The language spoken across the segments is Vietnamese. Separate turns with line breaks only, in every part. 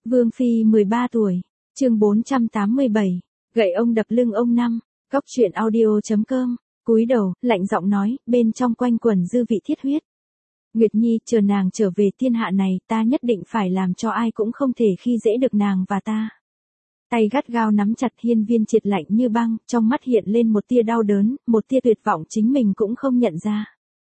Vương Phi 13 tuổi, chương 487, gậy ông đập lưng ông năm, góc truyện audio.com, cúi đầu, lạnh giọng nói, bên trong quanh quẩn dư vị thiết huyết. Nguyệt Nhi, chờ nàng trở về thiên hạ này, ta nhất định phải làm cho ai cũng không thể khi dễ được nàng và ta. Tay gắt gao nắm chặt Hiên Viên Triệt lạnh như băng, trong mắt hiện lên một tia đau đớn, một tia tuyệt vọng chính mình cũng không nhận ra.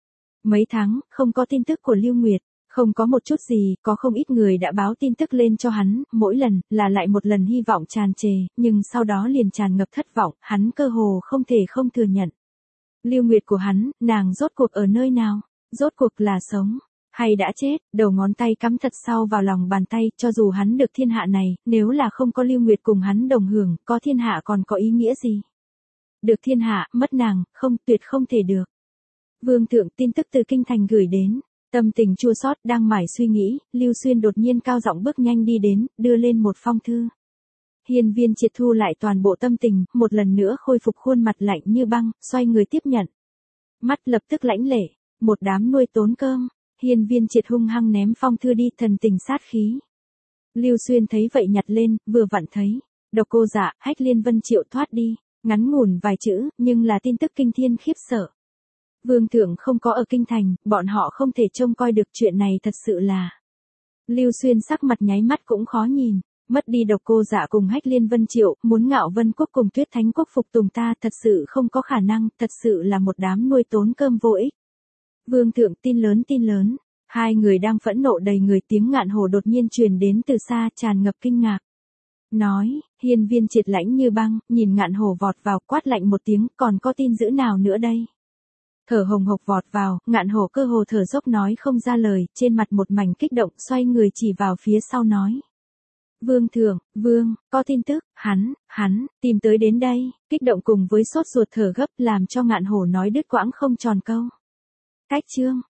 Mấy tháng, không có tin tức của Lưu Nguyệt. Không có một chút gì, có không ít người đã báo tin tức lên cho hắn, mỗi lần, là lại một lần hy vọng tràn trề, nhưng sau đó liền tràn ngập thất vọng, hắn cơ hồ không thể không thừa nhận. Lưu Nguyệt của hắn, nàng rốt cuộc ở nơi nào? Rốt cuộc là sống, hay đã chết? Đầu ngón tay cắm thật sâu vào lòng bàn tay, cho dù hắn được thiên hạ này, nếu là không có Lưu Nguyệt cùng hắn đồng hưởng, có thiên hạ còn có ý nghĩa gì? Được thiên hạ, mất nàng, không, tuyệt không thể được. Vương thượng, tin tức từ kinh thành gửi đến. Tâm tình chua xót đang mải suy nghĩ, Lưu Xuyên đột nhiên cao giọng bước nhanh đi đến, đưa lên một phong thư. Hiên Viên Triệt thu lại toàn bộ tâm tình, một lần nữa khôi phục khuôn mặt lạnh như băng, xoay người tiếp nhận. Mắt lập tức lãnh lệ, một đám nuôi tốn cơm. Hiên Viên Triệt hung hăng ném phong thư đi, thần tình sát khí. Lưu Xuyên thấy vậy nhặt lên, vừa vặn thấy, Độc Cô Dạ, Hách Liên Vân Triệu thoát đi, ngắn ngủn vài chữ, nhưng là tin tức kinh thiên khiếp sợ. Vương thượng không có ở kinh thành, bọn họ không thể trông coi được, chuyện này thật sự là. Lưu Xuyên sắc mặt nháy mắt cũng khó nhìn, mất đi Độc Cô Dạ cùng Hách Liên Vân Triệu, muốn Ngạo Vân Quốc cùng Tuyết Thánh Quốc phục tùng ta, thật sự không có khả năng, thật sự là một đám nuôi tốn cơm vô ích. Vương thượng, tin lớn. Hai người đang phẫn nộ đầy người, tiếng Ngạn Hổ đột nhiên truyền đến từ xa, tràn ngập kinh ngạc. Nói, Hiên Viên Triệt lãnh như băng, nhìn Ngạn Hổ vọt vào, quát lạnh một tiếng, còn có tin dữ nào nữa đây? Thở hồng hộc vọt vào, Ngạn Hổ cơ hồ thở dốc nói không ra lời, trên mặt một mảnh kích động, xoay người chỉ vào phía sau nói. Vương thượng, có tin tức, hắn, tìm tới đến đây, kích động cùng với sốt ruột thở gấp làm cho Ngạn Hổ nói đứt quãng không tròn câu. Cách chương,